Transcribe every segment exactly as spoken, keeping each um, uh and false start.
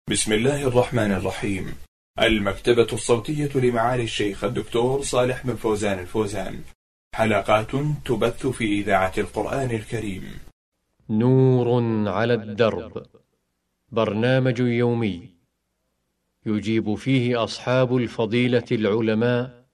بسم الله الرحمن الرحيم. المكتبة الصوتية لمعالي الشيخ الدكتور صالح بن فوزان الفوزان، حلقات تبث في إذاعة القرآن الكريم. نور على الدرب، برنامج يومي يجيب فيه أصحاب الفضيلة العلماء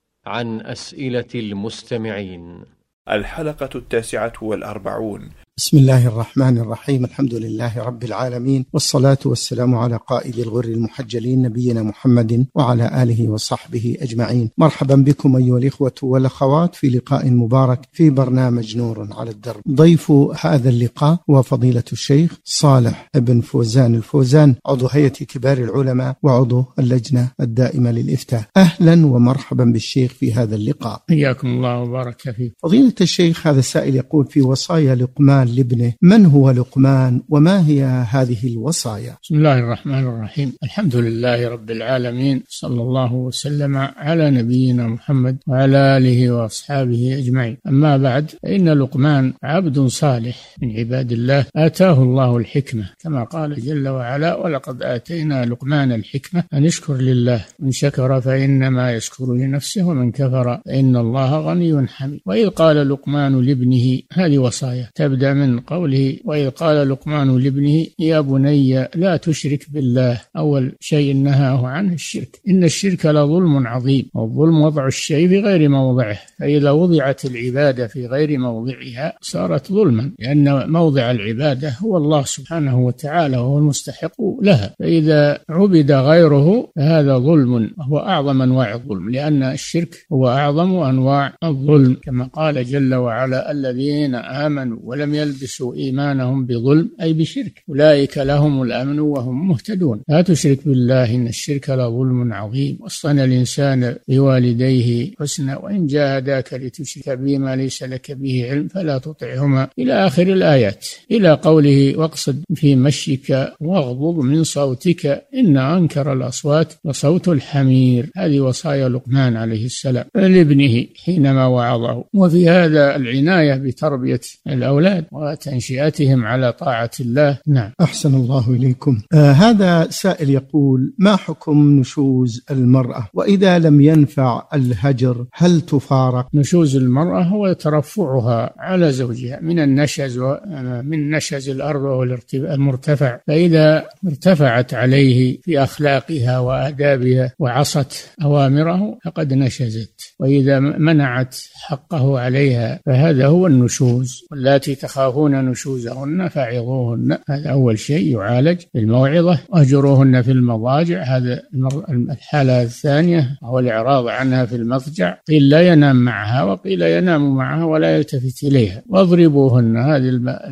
عن أسئلة المستمعين. الحلقة التاسعة والأربعون. بسم الله الرحمن الرحيم. الحمد لله رب العالمين، والصلاة والسلام على قائد الغر المحجلين نبينا محمد وعلى آله وصحبه أجمعين. مرحبا بكم أيها الإخوة والأخوات في لقاء مبارك في برنامج نور على الدرب. ضيف هذا اللقاء هو فضيلة الشيخ صالح بن فوزان الفوزان، عضو هيئة كبار العلماء وعضو اللجنة الدائمة للإفتاء. أهلا ومرحبا بالشيخ في هذا اللقاء. حياكم الله وبارك فيك. فضيلة الشيخ، هذا السائل يقول في وصايا لقمان لابنه: من هو لقمان وما هي هذه الوصايا؟ بسم الله الرحمن الرحيم. الحمد لله رب العالمين، صلى الله وسلم على نبينا محمد وعلى آله وأصحابه أجمعين. أما بعد، فإن لقمان عبد صالح من عباد الله آتاه الله الحكمة، كما قال جل وعلا: ولقد آتينا لقمان الحكمة أن اشكر لله، من شكر فإنما يشكر لنفسه ومن كفر فإن الله غني حميد. وإذ قال لقمان لابنه، هذه وصايا تبدأ من قوله: وإذ قال لقمان لابنه يا بني لا تشرك بالله. أول شيء نهاه عنه الشرك، إن الشرك لظلم عظيم، والظلم وضع الشيء في غير موضعه، فإذا وضعت العبادة في غير موضعها صارت ظلما، لأن موضع العبادة هو الله سبحانه وتعالى وهو المستحق لها، فإذا عبد غيره فهذا ظلم، وهو أعظم أنواع الظلم، لأن الشرك هو أعظم أنواع الظلم، كما قال جل وعلا: الذين آمنوا ولم يلبسوا إيمانهم بظلم أي بشرك أولئك لهم الأمن وهم مهتدون. لا تشرك بالله إن الشرك لظلم عظيم. وصّينا الإنسان بوالديه حسنا وإن جاهداك لتشرك بي ما ليس لك به علم فلا تطعهما، إلى آخر الآيات، إلى قوله: واقصد في مشيك واغضض من صوتك إن أنكر الأصوات لصوت الحمير. هذه وصايا لقمان عليه السلام لابنه حينما وعظه. وفي هذا العناية بتربية الأولاد وتنشئتهم على طاعة الله. نعم. أحسن الله إليكم. آه هذا سائل يقول: ما حكم نشوز المرأة، وإذا لم ينفع الهجر هل تفارق؟ نشوز المرأة هو ترفعها على زوجها من النشز من نشز الأرض والمرتفع، فإذا ارتفعت عليه في أخلاقها وآدابها وعصت أوامره فقد نشزت، وإذا منعت حقه عليها فهذا هو النشوز. واللاتي تخافون نشوزهن فعظوهن، هذا أول شيء يعالج بالموعظة. واهجروهن في المضاجع، هذا الحالة الثانية وهو الإعراض عنها في المضجع، قيل لا ينام معها وقيل ينام معها ولا يلتفت إليها. واضربوهن، هذا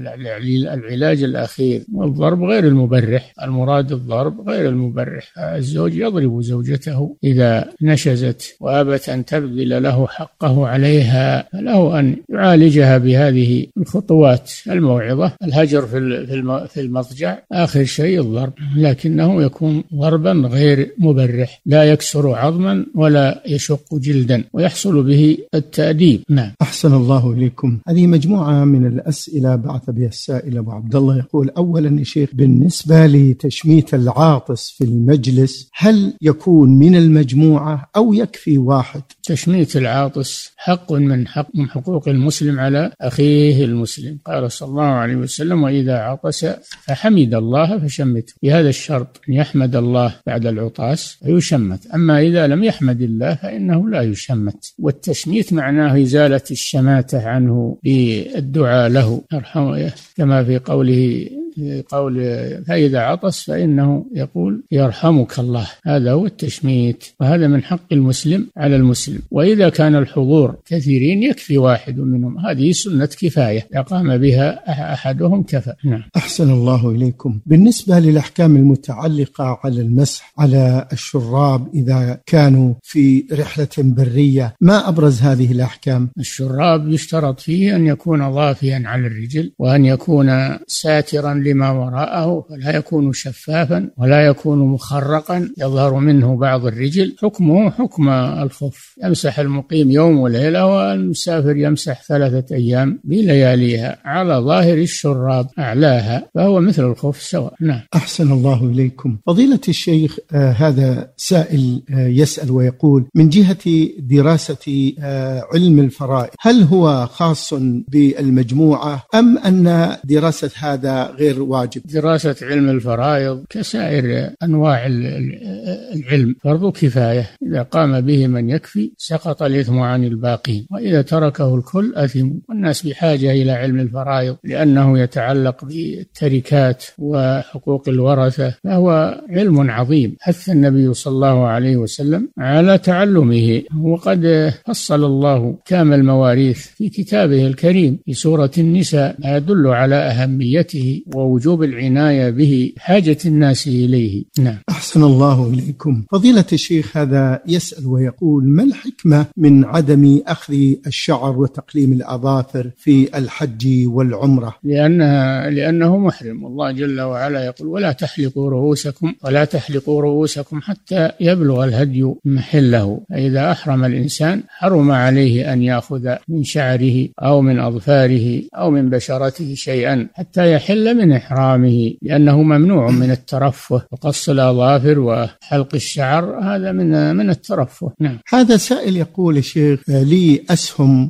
العلاج الأخير. والضرب غير المبرح، المراد الضرب غير المبرح. الزوج يضرب زوجته إذا نشزت وأبت أن تبذل له حقه عليها، فله أن يعالجها بهذه الخطوات: الموعظة، الهجر في المضجع، آخر شيء الضرب، لكنه يكون ضربا غير مبرح، لا يكسر عظما ولا يشق جلدا، ويحصل به التأديب. نعم. أحسن الله إليكم. هذه مجموعة من الأسئلة بعث بها السائل أبو عبد الله، يقول: أولا يا شيخ، بالنسبة لتشميت العاطس في المجلس هل يكون من المجموعة أو يكفي واحد؟ تشميت العاطس حق من حق من حقوق المسلم على أخيه المسلم. قال صلى الله عليه وسلم: وإذا عطس فحمد الله فشمته، بهذا الشرط أن يحمد الله بعد العطاس فيشمت، أما إذا لم يحمد الله فإنه لا يشمت. والتشميت معناه إزالة الشماتة عنه بالدعاء له يرحمه، كما في قوله قول: فإذا عطس فإنه يقول يرحمك الله. هذا هو التشميت، وهذا من حق المسلم على المسلم. وإذا كان الحضور كثيرين يكفي واحد منهم، هذه سنة كفاية، يقام بها أحدهم كفى. نعم. أحسن الله إليكم. بالنسبة للأحكام المتعلقة على المسح على الشراب إذا كانوا في رحلة برية، ما أبرز هذه الأحكام؟ الشراب يشترط فيه أن يكون ضافيا على الرجل، وأن يكون ساترا لما وراءه، فلا يكون شفافا ولا يكون مخرقا يظهر منه بعض الرجل، حكمه حكم الخف، يمسح المقيم يوم وليلة والمسافر يمسح ثلاثة أيام بلياليها على ظاهر الشراب أعلاها، فهو مثل الخف سواء. نعم. أحسن الله إليكم فضيلة الشيخ. آه هذا سائل آه يسأل ويقول: من جهة دراسة آه علم الفرائض، هل هو خاص بالمجموعة أم أن دراسة هذا غير واجب؟ دراسة علم الفرائض كسائر أنواع العلم فرض كفاية، إذا قام به من يكفي سقط الإثم عن الباقين، وإذا تركه الكل أثم. والناس بحاجة إلى علم الفرائض لأنه يتعلق بالتركات وحقوق الورثة، فهو علم عظيم حث النبي صلى الله عليه وسلم على تعلمه، وقد فصل الله كامل المواريث في كتابه الكريم في سورة النساء، ما يدل على أهميته ووجوب العناية به، حاجة الناس إليه. نعم. أحسن الله إليكم فضيلة الشيخ. هذا يسأل ويقول: ما الحكمة من عدم أخذ الشعر وتقليم الأظافر في الحج والعمرة؟ لأنها لأنه محرم، والله جل وعلا يقول: ولا تحلقوا رؤوسكم ولا تحلقوا رؤوسكم حتى يبلغ الهدي محله. فإذا أحرم الإنسان حرم عليه أن يأخذ من شعره أو من أظفاره أو من بشرته شيئا حتى يحل من إحرامه، لأنه ممنوع من الترفه، وقص الأظافر وحلق الشعر هذا من من الترفه. نعم. هذا سائل يقول: الشيخ لي أسهم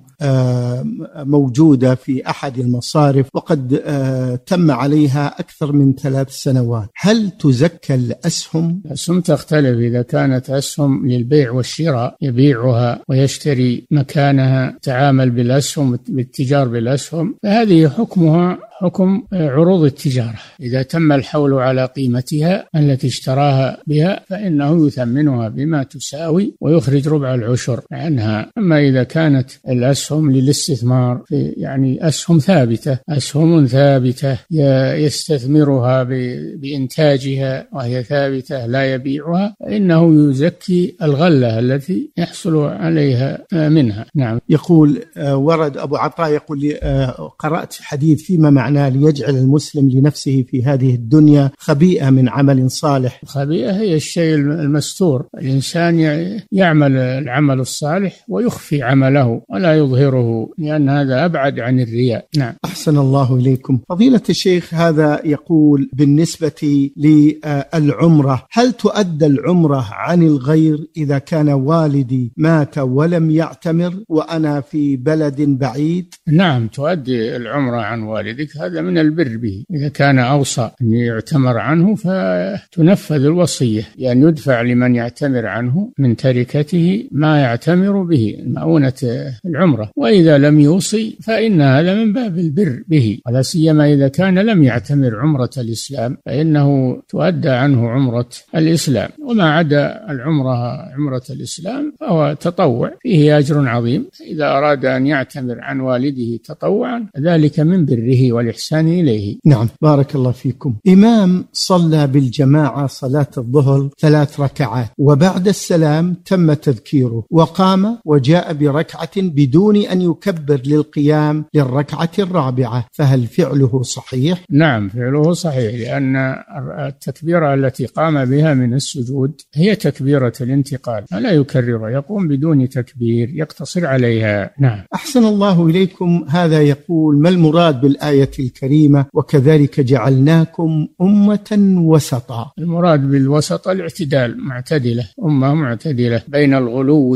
موجودة في أحد المصارف وقد تم عليها أكثر من ثلاث سنوات، هل تزكى الأسهم؟ الأسهم تختلف، إذا كانت أسهم للبيع والشراء يبيعها ويشتري مكانها، تعامل بالأسهم بالتجار بالأسهم، فهذه حكمها حكم عروض التجارة، إذا تم الحول على قيمتها التي اشتراها بها فإنه يثمنها بما تساوي ويخرج ربع العشر عنها. أما إذا كانت الأسهم للاستثمار، في يعني أسهم ثابتة أسهم ثابتة يستثمرها بإنتاجها وهي ثابتة لا يبيعها، فإنه يزكي الغلة التي يحصل عليها منها. نعم. يقول ورد أبو عطاء يقول لي: قرأت حديث فيما معناه ليجعل المسلم لنفسه في هذه الدنيا خبيئة من عمل صالح. خبيئة هي الشيء المستور، الإنسان يعمل العمل الصالح ويخفي عمله ولا يظهره، لأن هذا أبعد عن الرياء. نعم. أحسن الله إليكم فضيلة الشيخ. هذا يقول: بالنسبة للعمرة، هل تؤدى العمرة عن الغير إذا كان والدي مات ولم يعتمر وأنا في بلد بعيد؟ نعم، تؤدي العمرة عن والدك، هذا من البر به. إذا كان أوصى أن يعتمر عنه فتنفذ الوصية، لأن يعني يدفع لمن يعتمر عنه من تركته ما يعتمر به مؤونة العمرة، وإذا لم يوصي فإن هذا من باب البر به، ولا سيما إذا كان لم يعتمر عمرة الإسلام فإنه تؤدى عنه عمرة الإسلام. وما عدا العمرة عمرة الإسلام فهو تطوع فيه أجر عظيم، إذا أراد أن يعتمر عن والده تطوعا ذلك من بره والإحسان إليه. نعم، بارك الله فيكم. إمام صلى بالجماعة صلاة الظهر ثلاث ركعات وبعد السلام تم تذكيره وقام وجاء بركعة بدون أن يكبر للقيام للركعة الرابعة، فهل فعله صحيح؟ نعم، فعله صحيح، لأن التكبيرة التي قام بها من السجود هي تكبيرة الانتقال، فلا يكرر، يقوم بدون تكبير يقتصر عليها. نعم. أحسن الله إليكم. هذا يقول: ما المراد بالآية الكريمة وكذلك جعلناكم أمة وسطا؟ المراد بالوسط الاعتدال، معتدلة، أمة معتدلة بين الغلو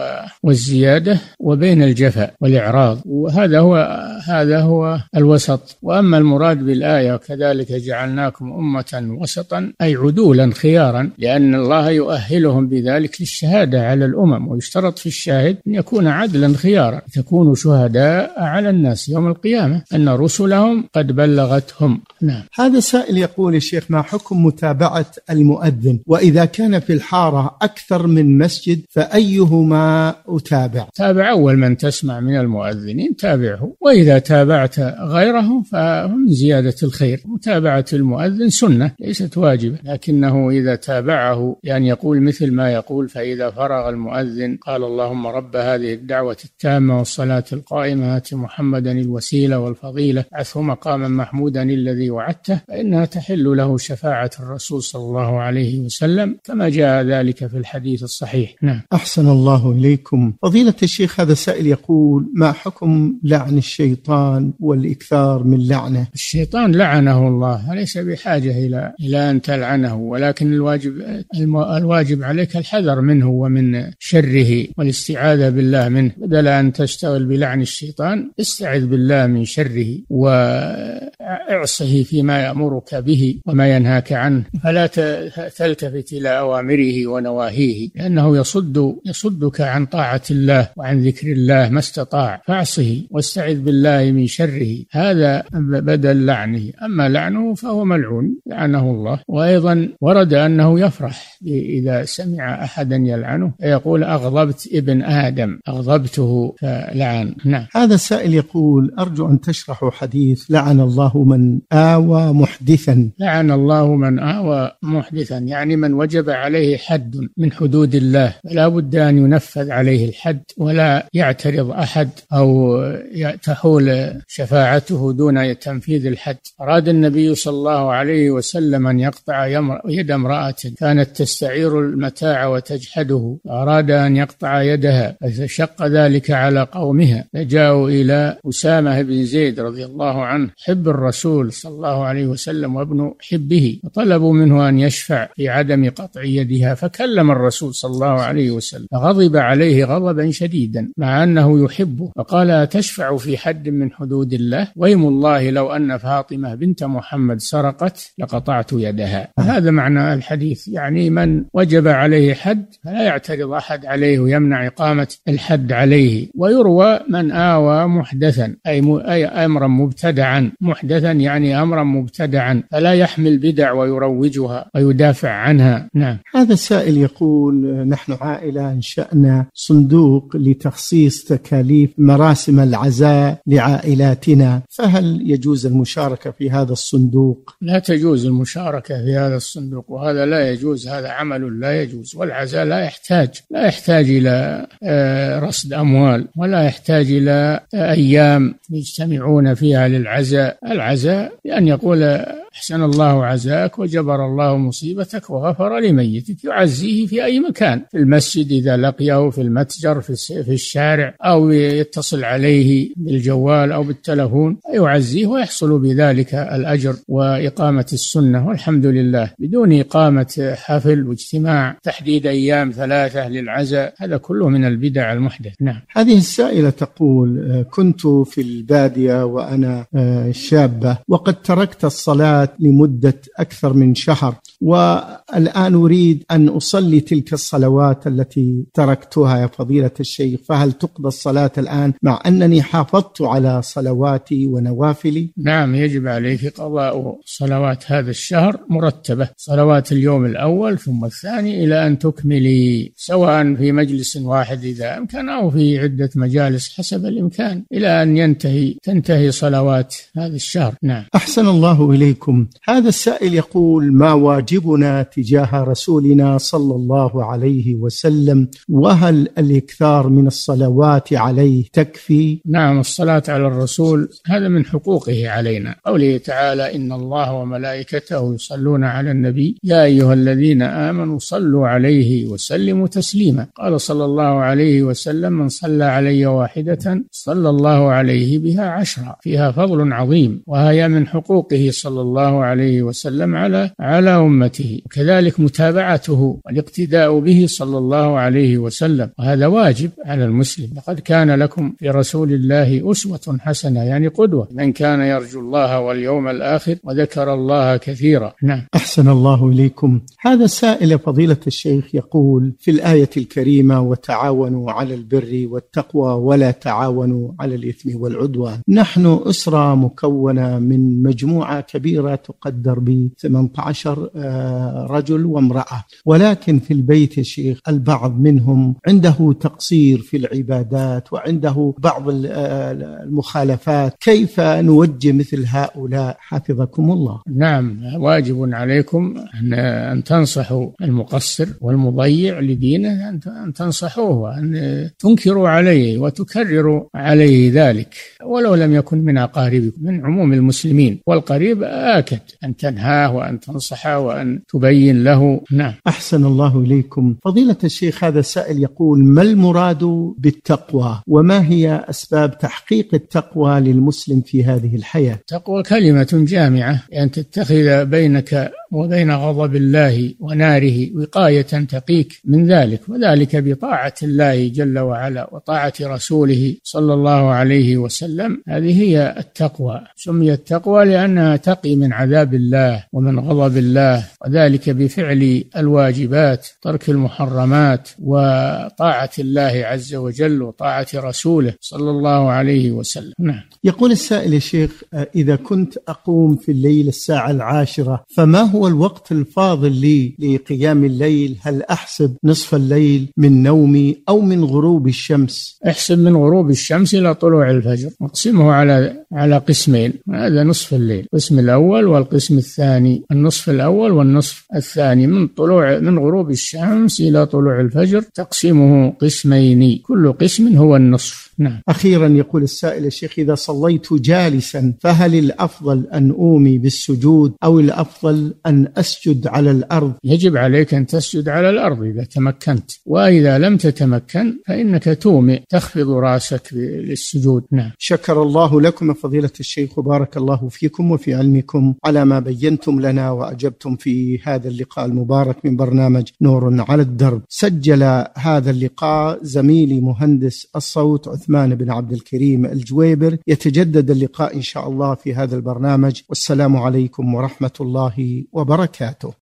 والزيادة وبين الجفاء والإعراض، وهذا هو هذا هو الوسط. وأما المراد بالآية وكذلك جعلناكم أمة وسطا أي عدولا خيارا، لأن الله يؤهلهم بذلك للشهادة على الأمم، ويشترط في الشاهد أن يكون عدلا خيارا، تكونوا شهداء على الناس يوم القيامة أن رسلهم قد بلغتهم. نعم. هذا سائل يقول: الشيخ، ما حكم متابعة المؤذن؟ وإذا كان في الحارة أكثر من مسجد فأيهما أتابع؟ تابع أول من تسمع من المؤذنين تابعه، وإذا تابعت غيره فمن زيادة الخير. متابعة المؤذن سنة ليست واجبة، لكنه إذا تابعه يعني يقول مثل ما يقول: فإذا فرغ المؤذن قال اللهم رب هذه الدعوة التامة والصلاة القائمة آت محمدا الوسيلة والفضيلة وابعثه مقاما محمودا الذي وعدته، فإنها تحل له شفاعة الرسول صلى الله عليه وسلم كما جاء ذلك في الحديث الصحيح. نعم. أحسن الله إليكم. فضيلة الشيخ، هذا سائل يقول: ما حكم لعن الشيطان والإكثار من لعنه؟ الشيطان لعنه الله، ليس بحاجة إلى إلى أن تلعنه، ولكن الواجب الواجب عليك الحذر منه ومن شره والاستعاذة بالله منه، بدل أن تشتغل بلعن الشيطان استعذ بالله من شره واعصه فيما يأمرك به وما ينهاك عنه، فلا تلتفت إلى أوامره ونواهيه، لأنه يصد يصدك عن طاعة الله وعن ذكر الله ما استطاع، فاعصه واستعذ بالله من شره، هذا بدل لعنه. أما لعنه فهو ملعون لعنه الله. وأيضا ورد أنه يفرح إذا سمع أحدا يلعنه، يقول: أغضبت ابن آدم، أغضبته فلعن. نعم. هذا السائل يقول: أرجو أن تشرحوا حديث لعن الله من آوى محدثا. لعن الله من آوى محدثا يعني من وجب عليه حد من حدود الله، فلا بد أن ينفذ عليه الحد ولا يعترض أحد أو تحول شفاعته دون تنفيذ الحد. أراد النبي صلى الله عليه وسلم أن يقطع يد امرأة كانت تستعير المتاع وتجحده، أراد أن يقطع يدها، فشق ذلك على قومها، فجاءوا إلى أسامة بن زيد رضي الله عنه حب الرسول صلى الله عليه وسلم وابن حبه، وطلبوا منه أن يشفع في عدم قطع يدها، فكلم الرسول صلى الله عليه وسلم، فغضب عليه غضبا شديدا مع أنه يحبه، فقال: تشفع في حد من حدود الله؟ ويم الله لو أن فاطمة بنت محمد سرقت لقطعت يدها. هذا معنى الحديث، يعني من وجب عليه حد فلا يعترض أحد عليه ويمنع إقامة الحد عليه. ويروى من آوى محدثا أي أمرا مبتدعا، محدثا يعني أمرا مبتدعا، فلا يحمل بدع ويروجها ويدافع عنها. نعم. هذا السائل يقول: نحن عائلة أنشأنا صندوق لتخصيص تكاليف مراسم العزاء لعائلاتنا، فهل يجوز المشاركة في هذا الصندوق؟ لا تجوز المشاركة في هذا الصندوق، وهذا لا يجوز، هذا عمل لا يجوز. والعزاء لا يحتاج لا يحتاج إلى رصد أموال، ولا يحتاج إلى أيام يجتمعون فيها للعزاء. العزاء بأن يقول: أحسن الله عزاك وجبر الله مصيبتك وغفر لميتك، يعزيه في أي مكان، في المسجد إذا لقيه، في المتجر، في الشارع، أو يتصل عليه بالجوال أو بالتلفون، يعزيه ويحصل بذلك الأجر وإقامة السنة، والحمد لله، بدون إقامة حفل واجتماع تحديد أيام ثلاثة للعزاء، هذا كله من البدع المحدث. نعم. هذه السائلة تقول: كنت في البادية وأنا شابة، وقد تركت الصلاة لمدة أكثر من شهر، والآن أريد أن أصلي تلك الصلوات التي تركتها يا فضيلة الشيخ، فهل تقضى الصلاة الآن مع أنني حافظت على صلواتي ونوافلي؟ نعم، يجب عليك قضاء صلوات هذا الشهر مرتبة، صلوات اليوم الأول ثم الثاني إلى أن تكملي، سواء في مجلس واحد إذا أمكن أو في عدة مجالس حسب الإمكان، إلى أن ينتهي تنتهي صلوات هذا الشهر. نعم. أحسن الله إليكم. هذا السائل يقول: ما واجبنا تجاه رسولنا صلى الله عليه وسلم، وهل الإكثار من الصلوات عليه تكفي؟ نعم، الصلاة على الرسول هذا من حقوقه علينا، قوله تعالى: إن الله وملائكته يصلون على النبي يا أيها الذين آمنوا صلوا عليه وسلموا تسليما. قال صلى الله عليه وسلم: من صلى علي واحدة صلى الله عليه بها عشرا، فيها فضل عظيم، وهي من حقوقه صلى الله عليه وسلم على على أمته، وكذلك متابعته والاقتداء به صلى الله عليه وسلم، وهذا واجب على المسلم. لقد كان لكم في رسول الله أسوة حسنة، يعني قدوة، من كان يرجو الله واليوم الآخر وذكر الله كثيرا. نعم. أحسن الله إليكم. هذا سائل فضيلة الشيخ يقول: في الآية الكريمة: وتعاونوا على البر والتقوى ولا تعاونوا على الإثم والعدوان، نحن أسرة مكونة من مجموعة كبيرة الأسرة تقدر ب ثمانية عشر رجل وامرأة، ولكن في البيت يا شيخ البعض منهم عنده تقصير في العبادات وعنده بعض المخالفات، كيف نوجه مثل هؤلاء حفظكم الله؟ نعم، واجب عليكم أن تنصحوا المقصر والمضيع لدينه، أن تنصحوه وأن تنكروا عليه وتكرروا عليه ذلك ولو لم يكن من أقاربكم، من عموم المسلمين، والقريب آكد أن تنهاه وأن تنصحه وأن تبين له. نعم. أحسن الله إليكم. فضيلة الشيخ، هذا سائل يقول: ما المراد بالتقوى وما هي أسباب تحقيق التقوى للمسلم في هذه الحياة؟ التقوى كلمة جامعة، أن يعني تتخذ بينك وبين غضب الله وناره وقاية تقيك من ذلك، وذلك بطاعة الله جل وعلا وطاعة رسوله صلى الله عليه وسلم. هذه هي التقوى، سميت التقوى لأنها تقي من عذاب الله ومن غضب الله، وذلك بفعل الواجبات، ترك المحرمات، وطاعة الله عز وجل وطاعة رسوله صلى الله عليه وسلم. نعم. يقول السائل: يا شيخ، إذا كنت أقوم في الليل الساعة العاشرة فما هو الوقت الفاضل لي لقيام الليل؟ هل أحسب نصف الليل من نومي أو من غروب الشمس؟ احسب من غروب الشمس إلى طلوع الفجر، اقسمه على على قسمين، هذا نصف الليل، القسم الأول والقسم الثاني، النصف الأول والنصف الثاني من طلوع من غروب الشمس إلى طلوع الفجر، تقسمه قسمين، كل قسم هو النصف. نعم. أخيرا يقول السائل: يا شيخ، إذا صليت جالسا فهل الأفضل أن أومي بالسجود أو الأفضل أن أسجد على الأرض؟ يجب عليك أن تسجد على الأرض إذا تمكنت، وإذا لم تتمكن فإنك تومئ، تخفض رأسك للسجود. نعم. شكر الله لكم فضيلة الشيخ، وبارك الله فيكم وفي علمكم على ما بينتم لنا وأجبتم في هذا اللقاء المبارك من برنامج نور على الدرب. سجل هذا اللقاء زميلي مهندس الصوت عثمان بن عبد الكريم الجويبر. يتجدد اللقاء إن شاء الله في هذا البرنامج، والسلام عليكم ورحمة الله وبركاته.